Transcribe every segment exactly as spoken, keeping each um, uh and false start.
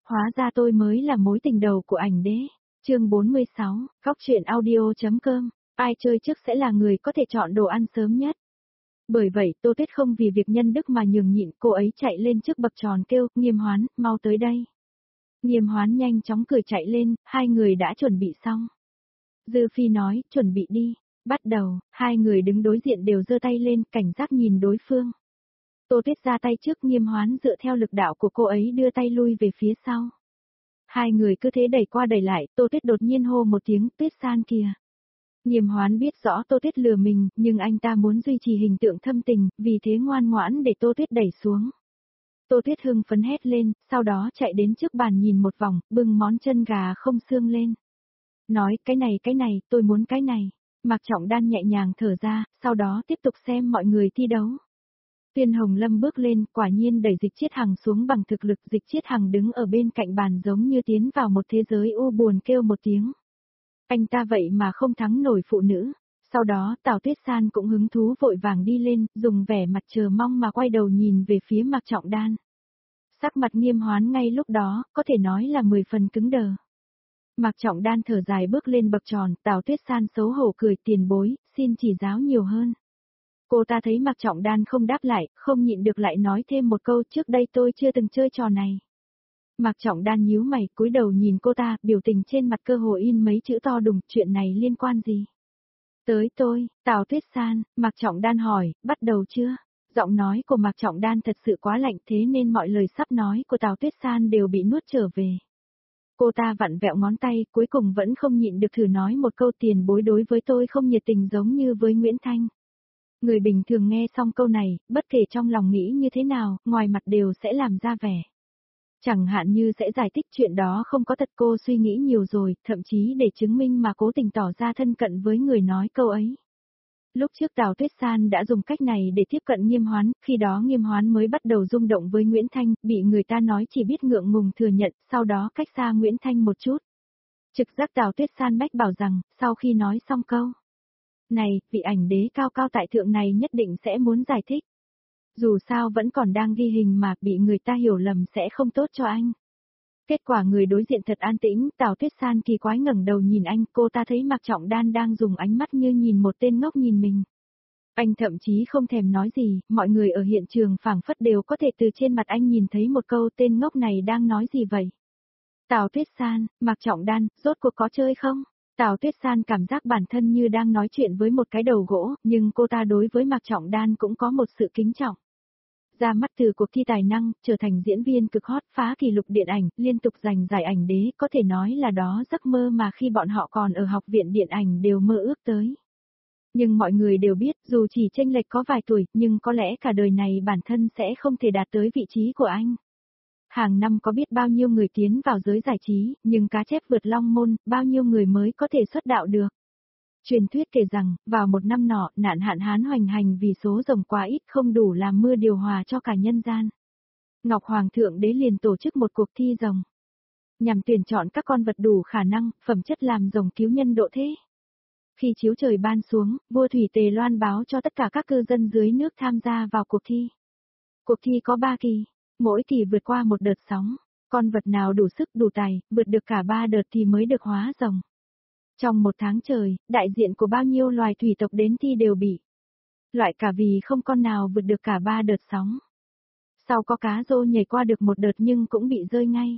Hóa ra tôi mới là mối tình đầu của ảnh đế. Chương bốn mươi sáu, Góc truyện audio.com. Ai chơi trước sẽ là người có thể chọn đồ ăn sớm nhất. Bởi vậy Tô Tuyết không vì việc nhân đức mà nhường nhịn, cô ấy chạy lên trước bậc tròn kêu, Nghiêm Hoán, mau tới đây. Nghiêm Hoán nhanh chóng cười chạy lên, hai người đã chuẩn bị xong. Dư Phi nói, chuẩn bị đi. Bắt đầu, hai người đứng đối diện đều giơ tay lên, cảnh giác nhìn đối phương. Tô Tuyết ra tay trước, Nghiêm Hoán dựa theo lực đạo của cô ấy đưa tay lui về phía sau. Hai người cứ thế đẩy qua đẩy lại, Tô Tuyết đột nhiên hô một tiếng, Tuyết San kìa. Nghiêm Hoán biết rõ Tô Tuyết lừa mình, nhưng anh ta muốn duy trì hình tượng thâm tình, vì thế ngoan ngoãn để Tô Tuyết đẩy xuống. Tô Tuyết hưng phấn hét lên, sau đó chạy đến trước bàn nhìn một vòng, bưng món chân gà không xương lên. Nói, cái này cái này, tôi muốn cái này. Mạc Trọng Đan nhẹ nhàng thở ra, sau đó tiếp tục xem mọi người thi đấu. Tuyên Hồng Lâm bước lên, quả nhiên đẩy Dịch Chiết Hằng xuống bằng thực lực. Dịch Chiết Hằng đứng ở bên cạnh bàn giống như tiến vào một thế giới u buồn, kêu một tiếng. Anh ta vậy mà không thắng nổi phụ nữ. Sau đó Tào Tuyết San cũng hứng thú vội vàng đi lên, dùng vẻ mặt chờ mong mà quay đầu nhìn về phía Mạc Trọng Đan. Sắc mặt Nghiêm Hoán ngay lúc đó, có thể nói là mười phần cứng đờ. Mạc Trọng Đan thở dài bước lên bậc tròn, Tào Tuyết San xấu hổ cười, tiền bối, xin chỉ giáo nhiều hơn. Cô ta thấy Mạc Trọng Đan không đáp lại, không nhịn được lại nói thêm một câu, trước đây tôi chưa từng chơi trò này. Mạc Trọng Đan nhíu mày, cúi đầu nhìn cô ta, biểu tình trên mặt cơ hồ in mấy chữ to đùng, chuyện này liên quan gì? Tới tôi, Tào Tuyết San, Mạc Trọng Đan hỏi, bắt đầu chưa? Giọng nói của Mạc Trọng Đan thật sự quá lạnh, thế nên mọi lời sắp nói của Tào Tuyết San đều bị nuốt trở về. Cô ta vặn vẹo ngón tay, cuối cùng vẫn không nhịn được thử nói một câu, tiền bối đối với tôi không nhiệt tình giống như với Nguyễn Thanh. Người bình thường nghe xong câu này, bất kể trong lòng nghĩ như thế nào, ngoài mặt đều sẽ làm ra vẻ. Chẳng hạn như sẽ giải thích chuyện đó không có thật, cô suy nghĩ nhiều rồi, thậm chí để chứng minh mà cố tình tỏ ra thân cận với người nói câu ấy. Lúc trước Tào Tuyết San đã dùng cách này để tiếp cận Nghiêm Hoán, khi đó Nghiêm Hoán mới bắt đầu rung động với Nguyễn Thanh, bị người ta nói chỉ biết ngượng ngùng thừa nhận, sau đó cách xa Nguyễn Thanh một chút. Trực giác Tào Tuyết San mách bảo rằng, sau khi nói xong câu này, vị ảnh đế cao cao tại thượng này nhất định sẽ muốn giải thích. Dù sao vẫn còn đang ghi hình mà, bị người ta hiểu lầm sẽ không tốt cho anh. Kết quả người đối diện thật an tĩnh, Tào Tuyết San kỳ quái ngẩng đầu nhìn anh, cô ta thấy Mạc Trọng Đan đang dùng ánh mắt như nhìn một tên ngốc nhìn mình. Anh thậm chí không thèm nói gì, mọi người ở hiện trường phảng phất đều có thể từ trên mặt anh nhìn thấy một câu, tên ngốc này đang nói gì vậy? Tào Tuyết San, Mạc Trọng Đan, rốt cuộc có chơi không? Tào Tuyết San cảm giác bản thân như đang nói chuyện với một cái đầu gỗ, nhưng cô ta đối với Mạc Trọng Đan cũng có một sự kính trọng. Ra mắt từ cuộc thi tài năng, trở thành diễn viên cực hot, phá kỷ lục điện ảnh, liên tục giành giải ảnh đế, có thể nói là đó giấc mơ mà khi bọn họ còn ở học viện điện ảnh đều mơ ước tới. Nhưng mọi người đều biết, dù chỉ chênh lệch có vài tuổi, nhưng có lẽ cả đời này bản thân sẽ không thể đạt tới vị trí của anh. Hàng năm có biết bao nhiêu người tiến vào giới giải trí, nhưng cá chép vượt long môn, bao nhiêu người mới có thể xuất đạo được. Truyền thuyết kể rằng, vào một năm nọ, nạn hạn hán hoành hành vì số rồng quá ít không đủ làm mưa điều hòa cho cả nhân gian. Ngọc Hoàng thượng đế liền tổ chức một cuộc thi rồng, nhằm tuyển chọn các con vật đủ khả năng, phẩm chất làm rồng cứu nhân độ thế. Khi chiếu trời ban xuống, vua Thủy Tề loan báo cho tất cả các cư dân dưới nước tham gia vào cuộc thi. Cuộc thi có ba kỳ, mỗi kỳ vượt qua một đợt sóng, con vật nào đủ sức đủ tài, vượt được cả ba đợt thì mới được hóa rồng. Trong một tháng trời, đại diện của bao nhiêu loài thủy tộc đến thi đều bị loại cả vì không con nào vượt được cả ba đợt sóng. Sau có cá rô nhảy qua được một đợt nhưng cũng bị rơi ngay.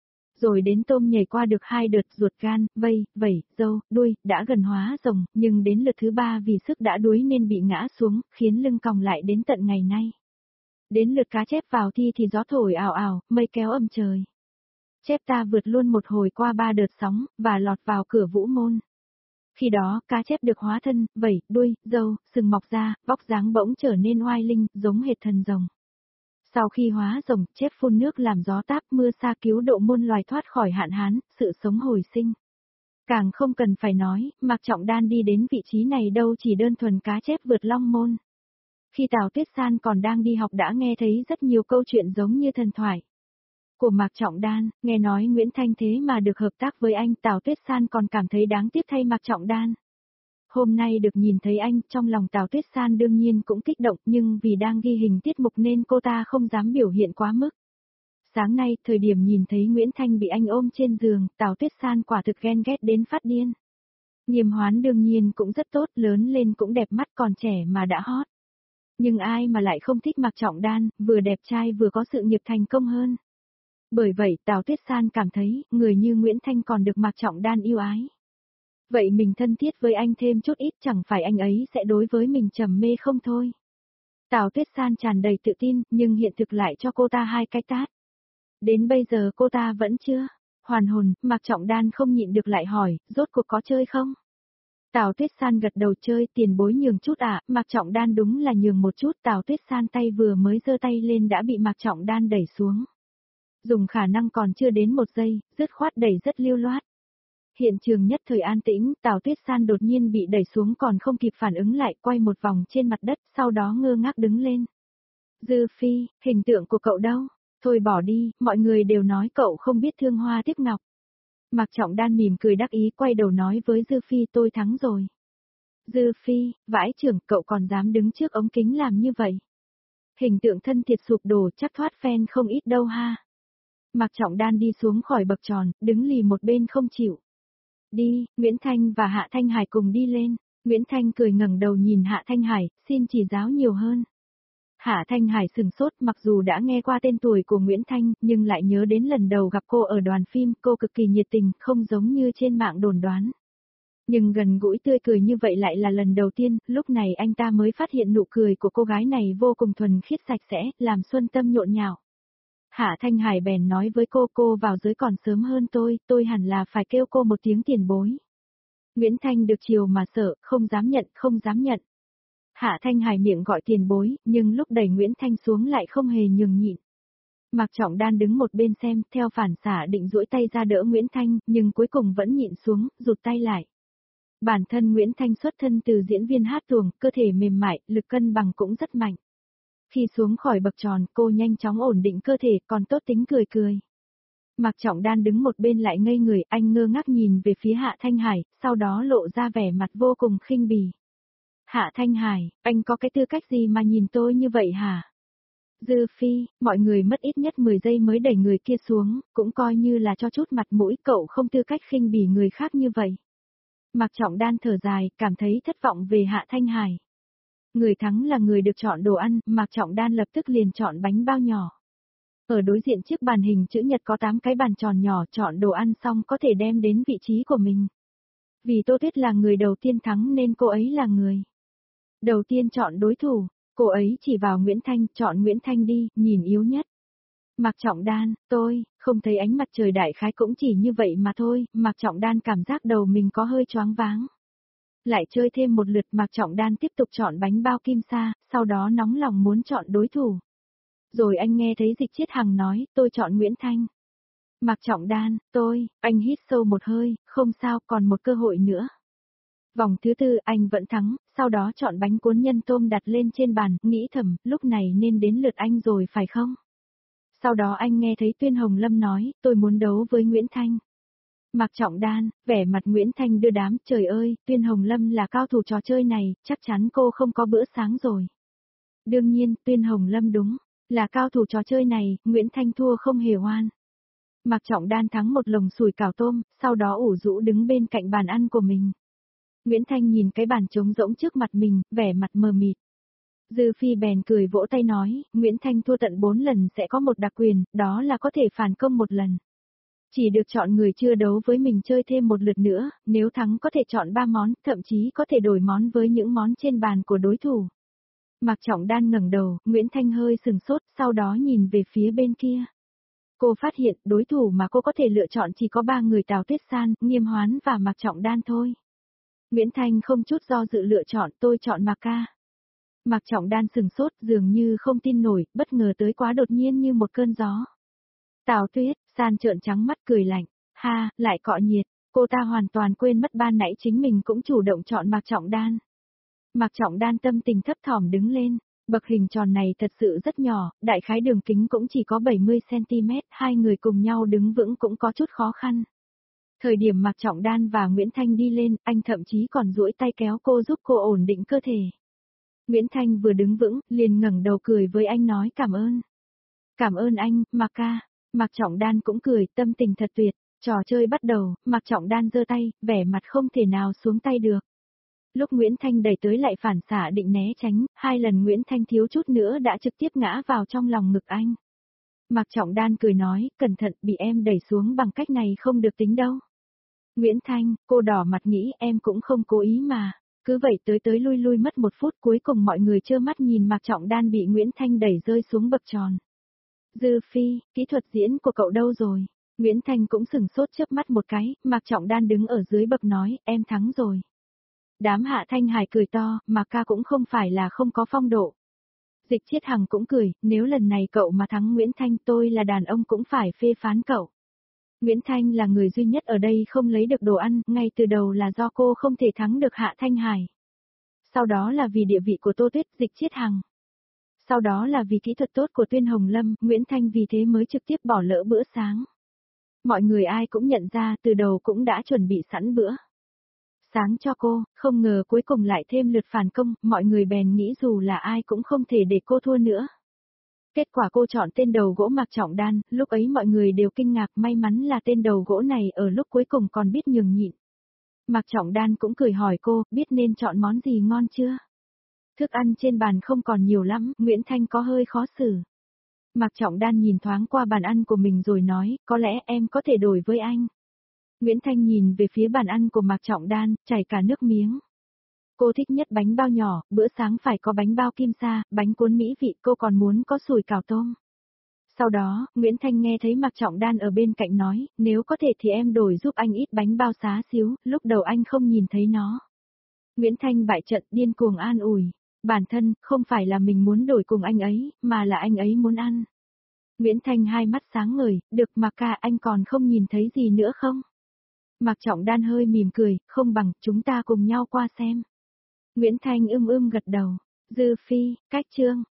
Rồi đến tôm nhảy qua được hai đợt, ruột gan, vây, vẩy, râu, đuôi, đã gần hóa rồng, nhưng đến lượt thứ ba vì sức đã đuối nên bị ngã xuống, khiến lưng còng lại đến tận ngày nay. Đến lượt cá chép vào thi thì gió thổi ào ào, mây kéo âm trời. Chép ta vượt luôn một hồi qua ba đợt sóng, và lọt vào cửa vũ môn. Khi đó, cá chép được hóa thân, vẩy, đuôi, râu, sừng mọc ra, vóc dáng bỗng trở nên oai linh, giống hệt thần rồng. Sau khi hóa rồng, chép phun nước làm gió táp mưa sa cứu độ muôn loài thoát khỏi hạn hán, sự sống hồi sinh. Càng không cần phải nói, Mạc Trọng Đan đi đến vị trí này đâu chỉ đơn thuần cá chép vượt long môn. Khi Tào Tuyết San còn đang đi học đã nghe thấy rất nhiều câu chuyện giống như thần thoại của Mạc Trọng Đan, nghe nói Nguyễn Thanh thế mà được hợp tác với anh, Tào Tuyết San còn cảm thấy đáng tiếc thay Mạc Trọng Đan. Hôm nay được nhìn thấy anh, trong lòng Tào Tuyết San đương nhiên cũng kích động, nhưng vì đang ghi hình tiết mục nên cô ta không dám biểu hiện quá mức. Sáng nay, thời điểm nhìn thấy Nguyễn Thanh bị anh ôm trên giường, Tào Tuyết San quả thực ghen ghét đến phát điên. Nghiêm Hoán đương nhiên cũng rất tốt, lớn lên cũng đẹp mắt, còn trẻ mà đã hot. Nhưng ai mà lại không thích Mạc Trọng Đan, vừa đẹp trai vừa có sự nghiệp thành công hơn. Bởi vậy Tào Tuyết San cảm thấy, người như Nguyễn Thanh còn được Mạc Trọng Đan yêu ái. Vậy mình thân thiết với anh thêm chút ít, chẳng phải anh ấy sẽ đối với mình trầm mê không thôi. Tào Tuyết San tràn đầy tự tin, nhưng hiện thực lại cho cô ta hai cái tát. Đến bây giờ cô ta vẫn chưa hoàn hồn. Mạc Trọng Đan không nhịn được lại hỏi, rốt cuộc có chơi không? Tào Tuyết San gật đầu, chơi, tiền bối nhường chút ạ. À? Mạc Trọng Đan đúng là nhường một chút. Tào Tuyết San tay vừa mới giơ tay lên đã bị Mạc Trọng Đan đẩy xuống. Dùng khả năng còn chưa đến một giây, dứt khoát đẩy rất lưu loát. Hiện trường nhất thời an tĩnh, Tào Tuyết San đột nhiên bị đẩy xuống còn không kịp phản ứng lại, quay một vòng trên mặt đất, sau đó ngơ ngác đứng lên. Dư Phi, hình tượng của cậu đâu? Thôi bỏ đi, mọi người đều nói cậu không biết thương hoa tiếc ngọc. Mạc Trọng Đan mỉm cười đắc ý, quay đầu nói với Dư Phi, tôi thắng rồi. Dư Phi, vãi trưởng, cậu còn dám đứng trước ống kính làm như vậy. Hình tượng thân thiệt sụp đổ, chắc thoát fan không ít đâu ha. Mạc Trọng Đan đi xuống khỏi bậc tròn, đứng lì một bên không chịu. Đi, Nguyễn Thanh và Hạ Thanh Hải cùng đi lên. Nguyễn Thanh cười ngẩng đầu nhìn Hạ Thanh Hải, xin chỉ giáo nhiều hơn. Hạ Thanh Hải sừng sốt, mặc dù đã nghe qua tên tuổi của Nguyễn Thanh, nhưng lại nhớ đến lần đầu gặp cô ở đoàn phim, cô cực kỳ nhiệt tình, không giống như trên mạng đồn đoán. Nhưng gần gũi tươi cười như vậy lại là lần đầu tiên, lúc này anh ta mới phát hiện nụ cười của cô gái này vô cùng thuần khiết sạch sẽ, làm xuân tâm nhộn nhạo. Hạ Thanh Hải bèn nói với cô, cô vào giới còn sớm hơn tôi, tôi hẳn là phải kêu cô một tiếng tiền bối. Nguyễn Thanh được chiều mà sợ, không dám nhận, không dám nhận. Hạ Thanh Hải miệng gọi tiền bối, nhưng lúc đẩy Nguyễn Thanh xuống lại không hề nhường nhịn. Mạc Trọng Đan đứng một bên xem, theo phản xạ định duỗi tay ra đỡ Nguyễn Thanh, nhưng cuối cùng vẫn nhịn xuống, rụt tay lại. Bản thân Nguyễn Thanh xuất thân từ diễn viên hát tuồng, cơ thể mềm mại, lực cân bằng cũng rất mạnh. Khi xuống khỏi bậc tròn, cô nhanh chóng ổn định cơ thể, còn tốt tính cười cười. Mạc Trọng Đan đứng một bên lại ngây người, anh ngơ ngác nhìn về phía Hạ Thanh Hải, sau đó lộ ra vẻ mặt vô cùng khinh bỉ. Hạ Thanh Hải, anh có cái tư cách gì mà nhìn tôi như vậy hả? Dư Phi, mọi người mất ít nhất mười giây mới đẩy người kia xuống, cũng coi như là cho chút mặt mũi, cậu không tư cách khinh bỉ người khác như vậy. Mạc Trọng Đan thở dài, cảm thấy thất vọng về Hạ Thanh Hải. Người thắng là người được chọn đồ ăn, Mạc Trọng Đan lập tức liền chọn bánh bao nhỏ. Ở đối diện chiếc bàn hình chữ nhật có tám cái bàn tròn nhỏ, chọn đồ ăn xong có thể đem đến vị trí của mình. Vì Tô Tuyết là người đầu tiên thắng nên cô ấy là người đầu tiên chọn đối thủ, cô ấy chỉ vào Nguyễn Thanh, chọn Nguyễn Thanh đi, nhìn yếu nhất. Mạc Trọng Đan, tôi, không thấy ánh mặt trời, đại khái cũng chỉ như vậy mà thôi, Mạc Trọng Đan cảm giác đầu mình có hơi choáng váng. Lại chơi thêm một lượt, Mạc Trọng Đan tiếp tục chọn bánh bao kim sa, sau đó nóng lòng muốn chọn đối thủ. Rồi anh nghe thấy Dịch Chiết Hằng nói, tôi chọn Nguyễn Thanh. Mạc Trọng Đan, tôi, anh hít sâu một hơi, không sao, còn một cơ hội nữa. Vòng thứ tư anh vẫn thắng, sau đó chọn bánh cuốn nhân tôm đặt lên trên bàn, nghĩ thầm, lúc này nên đến lượt anh rồi phải không? Sau đó anh nghe thấy Tuyên Hồng Lâm nói, tôi muốn đấu với Nguyễn Thanh. Mạc Trọng Đan, vẻ mặt Nguyễn Thanh đưa đám, trời ơi, Tuyên Hồng Lâm là cao thủ trò chơi này, chắc chắn cô không có bữa sáng rồi. Đương nhiên, Tuyên Hồng Lâm đúng, là cao thủ trò chơi này, Nguyễn Thanh thua không hề oan. Mạc Trọng Đan thắng một lồng sủi cảo tôm, sau đó ủ rũ đứng bên cạnh bàn ăn của mình. Nguyễn Thanh nhìn cái bàn trống rỗng trước mặt mình, vẻ mặt mờ mịt. Dư Phi bèn cười vỗ tay nói, Nguyễn Thanh thua tận bốn lần sẽ có một đặc quyền, đó là có thể phản công một lần. Chỉ được chọn người chưa đấu với mình chơi thêm một lượt nữa, nếu thắng có thể chọn ba món, thậm chí có thể đổi món với những món trên bàn của đối thủ. Mạc Trọng Đan ngẩng đầu, Nguyễn Thanh hơi sừng sốt, sau đó nhìn về phía bên kia. Cô phát hiện đối thủ mà cô có thể lựa chọn chỉ có ba người, Tào Tuyết San, Nghiêm Hoán và Mạc Trọng Đan thôi. Nguyễn Thanh không chút do dự lựa chọn, tôi chọn Mạc ca. Mạc Trọng Đan sừng sốt, dường như không tin nổi, bất ngờ tới quá đột nhiên như một cơn gió. Tào Tuyết San trợn trắng mắt cười lạnh, ha, lại cọ nhiệt, cô ta hoàn toàn quên mất ban nãy chính mình cũng chủ động chọn Mạc Trọng Đan. Mạc Trọng Đan tâm tình thấp thỏm đứng lên, bậc hình tròn này thật sự rất nhỏ, đại khái đường kính cũng chỉ có bảy mươi xăng ti mét, hai người cùng nhau đứng vững cũng có chút khó khăn. Thời điểm Mạc Trọng Đan và Nguyễn Thanh đi lên, anh thậm chí còn duỗi tay kéo cô giúp cô ổn định cơ thể. Nguyễn Thanh vừa đứng vững, liền ngẩng đầu cười với anh nói cảm ơn. Cảm ơn anh, Mạc ca. Mạc Trọng Đan cũng cười, tâm tình thật tuyệt, trò chơi bắt đầu, Mạc Trọng Đan giơ tay, vẻ mặt không thể nào xuống tay được. Lúc Nguyễn Thanh đẩy tới lại phản xạ định né tránh, hai lần Nguyễn Thanh thiếu chút nữa đã trực tiếp ngã vào trong lòng ngực anh. Mạc Trọng Đan cười nói, cẩn thận, bị em đẩy xuống bằng cách này không được tính đâu. Nguyễn Thanh, cô đỏ mặt nghĩ em cũng không cố ý mà. Cứ vậy tới tới lui lui mất một phút, cuối cùng mọi người trơ mắt nhìn Mạc Trọng Đan bị Nguyễn Thanh đẩy rơi xuống bậc tròn. Dư Phi, kỹ thuật diễn của cậu đâu rồi? Nguyễn Thanh cũng sừng sốt chớp mắt một cái, Mạc Trọng Đan đứng ở dưới bậc nói, em thắng rồi. Đám Hạ Thanh Hải cười to, Mạc ca cũng không phải là không có phong độ. Dịch Chiết Hằng cũng cười, nếu lần này cậu mà thắng Nguyễn Thanh tôi là đàn ông cũng phải phê phán cậu. Nguyễn Thanh là người duy nhất ở đây không lấy được đồ ăn, ngay từ đầu là do cô không thể thắng được Hạ Thanh Hải. Sau đó là vì địa vị của Tô Tuyết, Dịch Chiết Hằng. Sau đó là vì kỹ thuật tốt của Tuyên Hồng Lâm, Nguyễn Thanh vì thế mới trực tiếp bỏ lỡ bữa sáng. Mọi người ai cũng nhận ra từ đầu cũng đã chuẩn bị sẵn bữa sáng cho cô, không ngờ cuối cùng lại thêm lượt phản công, mọi người bèn nghĩ dù là ai cũng không thể để cô thua nữa. Kết quả cô chọn tên đầu gỗ Mạc Trọng Đan, lúc ấy mọi người đều kinh ngạc, may mắn là tên đầu gỗ này ở lúc cuối cùng còn biết nhường nhịn. Mạc Trọng Đan cũng cười hỏi cô, biết nên chọn món gì ngon chưa? Thức ăn trên bàn không còn nhiều lắm, Nguyễn Thanh có hơi khó xử. Mạc Trọng Đan nhìn thoáng qua bàn ăn của mình rồi nói, có lẽ em có thể đổi với anh. Nguyễn Thanh nhìn về phía bàn ăn của Mạc Trọng Đan, chảy cả nước miếng. Cô thích nhất bánh bao nhỏ, bữa sáng phải có bánh bao kim sa, bánh cuốn mỹ vị, cô còn muốn có sủi cảo tôm. Sau đó, Nguyễn Thanh nghe thấy Mạc Trọng Đan ở bên cạnh nói, nếu có thể thì em đổi giúp anh ít bánh bao xá xíu, lúc đầu anh không nhìn thấy nó. Nguyễn Thanh bại trận điên cuồng an ủi, bản thân, không phải là mình muốn đổi cùng anh ấy, mà là anh ấy muốn ăn. Nguyễn Thanh hai mắt sáng ngời, được Mạc ca anh còn không nhìn thấy gì nữa không? Mạc Trọng Đan hơi mỉm cười, không bằng, chúng ta cùng nhau qua xem. Nguyễn Thanh ưm ưm gật đầu. Dư Phi, cách chương.